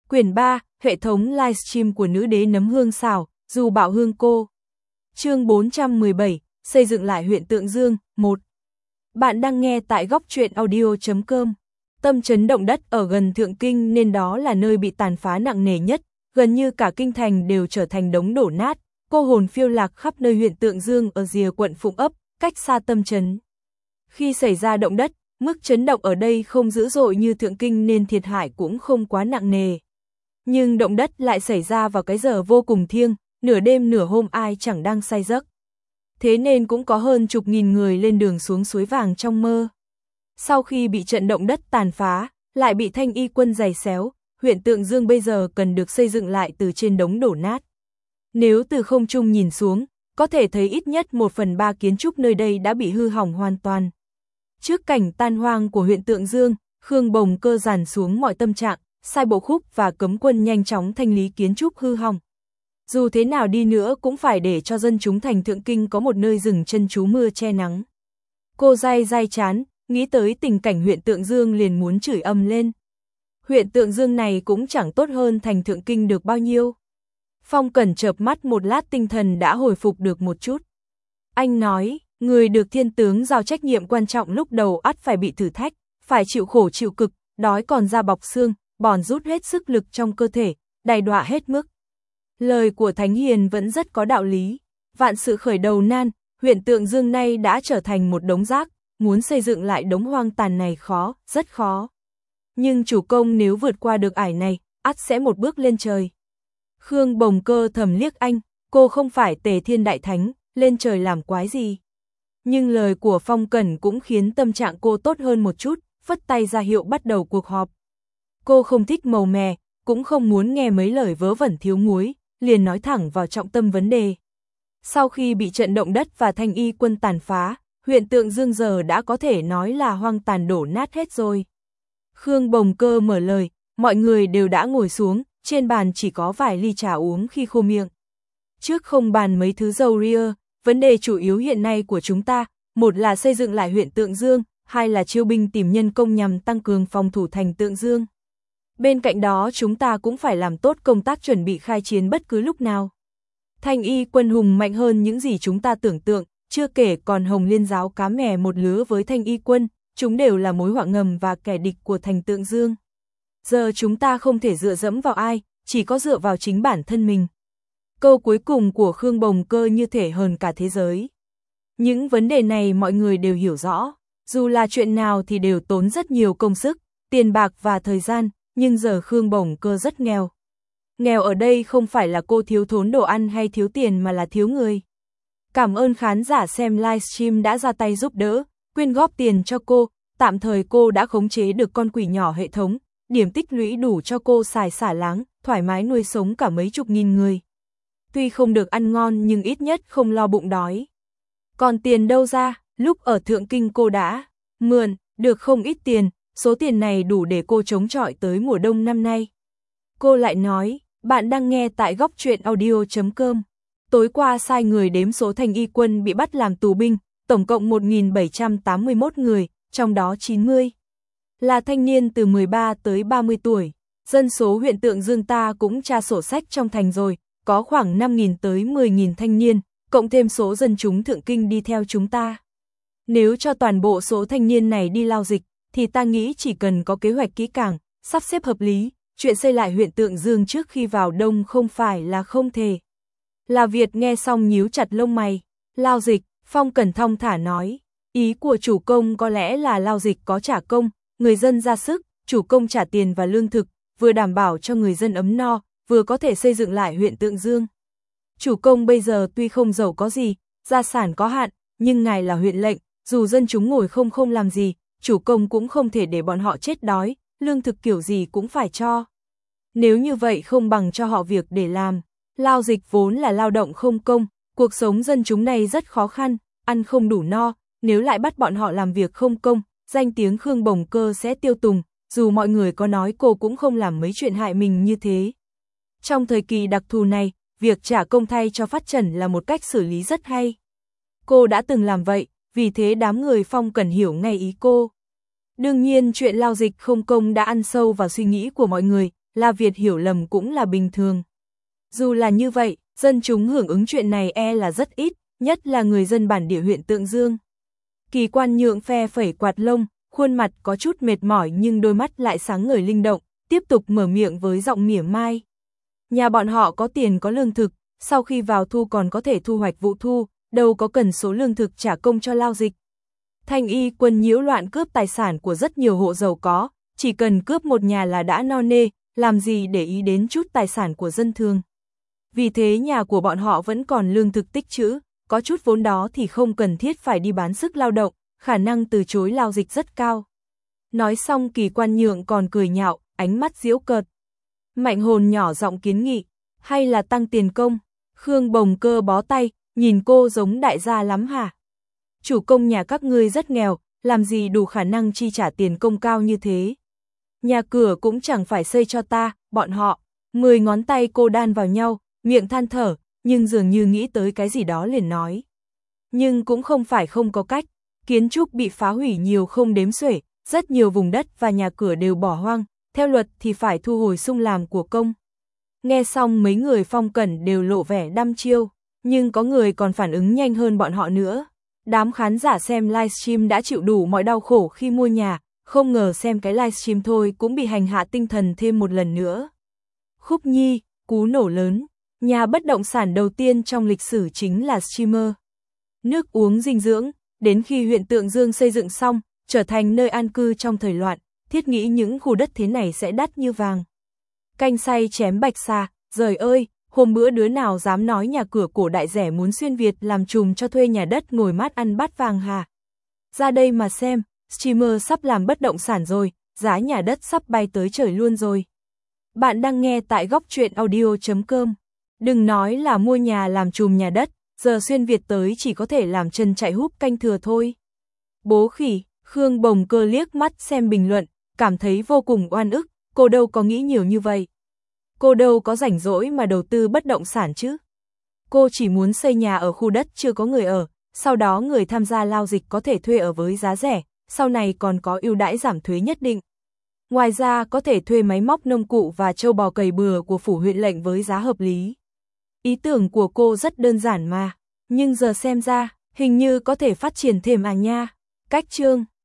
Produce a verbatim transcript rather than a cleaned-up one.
Quyển ba, hệ thống livestream của nữ đế nấm hương xào, dù bảo hương cô. Chương bốn trăm mười bảy, xây dựng lại huyện Tượng Dương, một. Bạn đang nghe tại góc truyện audio chấm com. Tâm chấn động đất ở gần Thượng Kinh nên đó là nơi bị tàn phá nặng nề nhất, gần như cả kinh thành đều trở thành đống đổ nát, cô hồn phiêu lạc khắp nơi huyện Tượng Dương ở rìa quận Phụng Ấp, cách xa tâm chấn. Khi xảy ra động đất, mức chấn động ở đây không dữ dội như Thượng Kinh nên thiệt hại cũng không quá nặng nề. Nhưng động đất lại xảy ra vào cái giờ vô cùng thiêng, nửa đêm nửa hôm ai chẳng đang say giấc. Thế nên cũng có hơn chục nghìn người lên đường xuống suối vàng trong mơ. Sau khi bị trận động đất tàn phá, lại bị Thanh Y quân giày xéo, huyện Tượng Dương bây giờ cần được xây dựng lại từ trên đống đổ nát. Nếu từ không trung nhìn xuống, có thể thấy ít nhất một phần ba kiến trúc nơi đây đã bị hư hỏng hoàn toàn. Trước cảnh tan hoang của huyện Tượng Dương, Khương Bồng Cơ dàn xuống mọi tâm trạng, sai bộ khúc và cấm quân nhanh chóng thanh lý kiến trúc hư hỏng. Dù thế nào đi nữa cũng phải để cho dân chúng thành Thượng Kinh có một nơi dừng chân trú mưa che nắng. Cô day day chán, nghĩ tới tình cảnh huyện Tượng Dương liền muốn chửi ầm lên. Huyện Tượng Dương này cũng chẳng tốt hơn thành Thượng Kinh được bao nhiêu. Phong Cẩn chợp mắt một lát tinh thần đã hồi phục được một chút. Anh nói, người được thiên tướng giao trách nhiệm quan trọng lúc đầu ắt phải bị thử thách, phải chịu khổ chịu cực, đói còn da bọc xương, bòn rút hết sức lực trong cơ thể, đày đọa hết mức. Lời của Thánh Hiền vẫn rất có đạo lý. Vạn sự khởi đầu nan, huyện Tượng Dương nay đã trở thành một đống rác, muốn xây dựng lại đống hoang tàn này khó, rất khó. Nhưng chủ công nếu vượt qua được ải này, ắt sẽ một bước lên trời. Khương Bồng Cơ thầm liếc anh, cô không phải Tề Thiên Đại Thánh, lên trời làm quái gì. Nhưng lời của Phong Cẩn cũng khiến tâm trạng cô tốt hơn một chút, phất tay ra hiệu bắt đầu cuộc họp. Cô không thích màu mè, cũng không muốn nghe mấy lời vớ vẩn thiếu muối, liền nói thẳng vào trọng tâm vấn đề. Sau khi bị trận động đất và Thanh Y quân tàn phá, huyện Tượng Dương giờ đã có thể nói là hoang tàn đổ nát hết rồi. Khương Bồng Cơ mở lời, mọi người đều đã ngồi xuống, trên bàn chỉ có vài ly trà uống khi khô miệng. Trước không bàn mấy thứ dầu ria, vấn đề chủ yếu hiện nay của chúng ta, một là xây dựng lại huyện Tượng Dương, hai là chiêu binh tìm nhân công nhằm tăng cường phòng thủ thành Tượng Dương. Bên cạnh đó chúng ta cũng phải làm tốt công tác chuẩn bị khai chiến bất cứ lúc nào. Thanh Y quân hùng mạnh hơn những gì chúng ta tưởng tượng, chưa kể còn Hồng Liên giáo cá mè một lứa với Thanh Y quân, chúng đều là mối họa ngầm và kẻ địch của thành Tượng Dương. Giờ chúng ta không thể dựa dẫm vào ai, chỉ có dựa vào chính bản thân mình. Câu cuối cùng của Khương Bồng Cơ như thể hờn cả thế giới. Những vấn đề này mọi người đều hiểu rõ, dù là chuyện nào thì đều tốn rất nhiều công sức, tiền bạc và thời gian, nhưng giờ Khương Bồng Cơ rất nghèo. Nghèo ở đây không phải là cô thiếu thốn đồ ăn hay thiếu tiền mà là thiếu người. Cảm ơn khán giả xem livestream đã ra tay giúp đỡ, quyên góp tiền cho cô, tạm thời cô đã khống chế được con quỷ nhỏ hệ thống, điểm tích lũy đủ cho cô xài xả láng, thoải mái nuôi sống cả mấy chục nghìn người. Tuy không được ăn ngon nhưng ít nhất không lo bụng đói. Còn tiền đâu ra, lúc ở Thượng Kinh cô đã mượn được không ít tiền, số tiền này đủ để cô chống chọi tới mùa đông năm nay. Cô lại nói, bạn đang nghe tại góc truyện audio chấm com. Tối qua sai người đếm số Thanh Y quân bị bắt làm tù binh, tổng cộng một nghìn bảy trăm tám mươi mốt người, trong đó chín mươi là thanh niên từ mười ba tới ba mươi tuổi. Dân số huyện Tượng Dương ta cũng tra sổ sách trong thành rồi, có khoảng năm nghìn tới mười nghìn thanh niên, cộng thêm số dân chúng Thượng Kinh đi theo chúng ta. Nếu cho toàn bộ số thanh niên này đi lao dịch, thì ta nghĩ chỉ cần có kế hoạch kỹ càng, sắp xếp hợp lý, chuyện xây lại huyện Tượng Dương trước khi vào đông không phải là không thể. La Việt nghe xong nhíu chặt lông mày, lao dịch, Phong Cẩn thong thả nói, ý của chủ công có lẽ là lao dịch có trả công, người dân ra sức, chủ công trả tiền và lương thực, vừa đảm bảo cho người dân ấm no, vừa có thể xây dựng lại huyện Tượng Dương. Chủ công bây giờ tuy không giàu có gì, gia sản có hạn, nhưng ngài là huyện lệnh, dù dân chúng ngồi không không làm gì, chủ công cũng không thể để bọn họ chết đói, lương thực kiểu gì cũng phải cho. Nếu như vậy không bằng cho họ việc để làm. Lao dịch vốn là lao động không công, cuộc sống dân chúng này rất khó khăn, ăn không đủ no, nếu lại bắt bọn họ làm việc không công, danh tiếng Khương Bồng Cơ sẽ tiêu tùng, dù mọi người có nói cô cũng không làm mấy chuyện hại mình như thế. Trong thời kỳ đặc thù này, việc trả công thay cho Phát Trần là một cách xử lý rất hay. Cô đã từng làm vậy, vì thế đám người Phong Cẩn hiểu ngay ý cô. Đương nhiên chuyện lao dịch không công đã ăn sâu vào suy nghĩ của mọi người, La Việt hiểu lầm cũng là bình thường. Dù là như vậy, dân chúng hưởng ứng chuyện này e là rất ít, nhất là người dân bản địa huyện Tượng Dương. Kỳ Quan Nhượng phe phẩy quạt lông, khuôn mặt có chút mệt mỏi nhưng đôi mắt lại sáng ngời linh động, tiếp tục mở miệng với giọng mỉa mai. Nhà bọn họ có tiền có lương thực, sau khi vào thu còn có thể thu hoạch vụ thu, đâu có cần số lương thực trả công cho lao dịch. Thanh y quân nhiễu loạn cướp tài sản của rất nhiều hộ giàu có, chỉ cần cướp một nhà là đã no nê, làm gì để ý đến chút tài sản của dân thường. Vì thế nhà của bọn họ vẫn còn lương thực tích trữ, có chút vốn đó thì không cần thiết phải đi bán sức lao động, khả năng từ chối lao dịch rất cao. Nói xong Kỳ Quan Nhượng còn cười nhạo, ánh mắt giễu cợt. Mạnh Hồn nhỏ giọng kiến nghị, hay là tăng tiền công? Khương Bồng Cơ bó tay, nhìn cô giống đại gia lắm hả? Chủ công nhà các ngươi rất nghèo, làm gì đủ khả năng chi trả tiền công cao như thế? Nhà cửa cũng chẳng phải xây cho ta, bọn họ. Mười ngón tay cô đan vào nhau, miệng than thở, nhưng dường như nghĩ tới cái gì đó liền nói. Nhưng cũng không phải không có cách, kiến trúc bị phá hủy nhiều không đếm xuể, rất nhiều vùng đất và nhà cửa đều bỏ hoang, theo luật thì phải thu hồi sung làm của công. Nghe xong mấy người Phong Cẩn đều lộ vẻ đăm chiêu, nhưng có người còn phản ứng nhanh hơn bọn họ nữa. Đám khán giả xem livestream đã chịu đủ mọi đau khổ khi mua nhà, không ngờ xem cái livestream thôi cũng bị hành hạ tinh thần thêm một lần nữa. Khúc Nhi, cú nổ lớn, nhà bất động sản đầu tiên trong lịch sử chính là streamer. Nước uống dinh dưỡng, đến khi huyện Tượng Dương xây dựng xong, trở thành nơi an cư trong thời loạn, thiết nghĩ những khu đất thế này sẽ đắt như vàng. Canh say chém bạch xà, giời ơi, hôm bữa đứa nào dám nói nhà cửa cổ đại rẻ muốn xuyên Việt làm trùm cho thuê nhà đất ngồi mát ăn bát vàng hả? Ra đây mà xem, streamer sắp làm bất động sản rồi, giá nhà đất sắp bay tới trời luôn rồi. Bạn đang nghe tại góc truyện audio chấm com. Đừng nói là mua nhà làm trùm nhà đất, giờ xuyên Việt tới chỉ có thể làm chân chạy húp canh thừa thôi. Bố khỉ, Khương Bồng Cơ liếc mắt xem bình luận, cảm thấy vô cùng oan ức, cô đâu có nghĩ nhiều như vậy. Cô đâu có rảnh rỗi mà đầu tư bất động sản chứ. Cô chỉ muốn xây nhà ở khu đất chưa có người ở, sau đó người tham gia lao dịch có thể thuê ở với giá rẻ, sau này còn có ưu đãi giảm thuế nhất định. Ngoài ra có thể thuê máy móc nông cụ và trâu bò cày bừa của phủ huyện lệnh với giá hợp lý. Ý tưởng của cô rất đơn giản mà, nhưng giờ xem ra, hình như có thể phát triển thêm à nha. Cách chương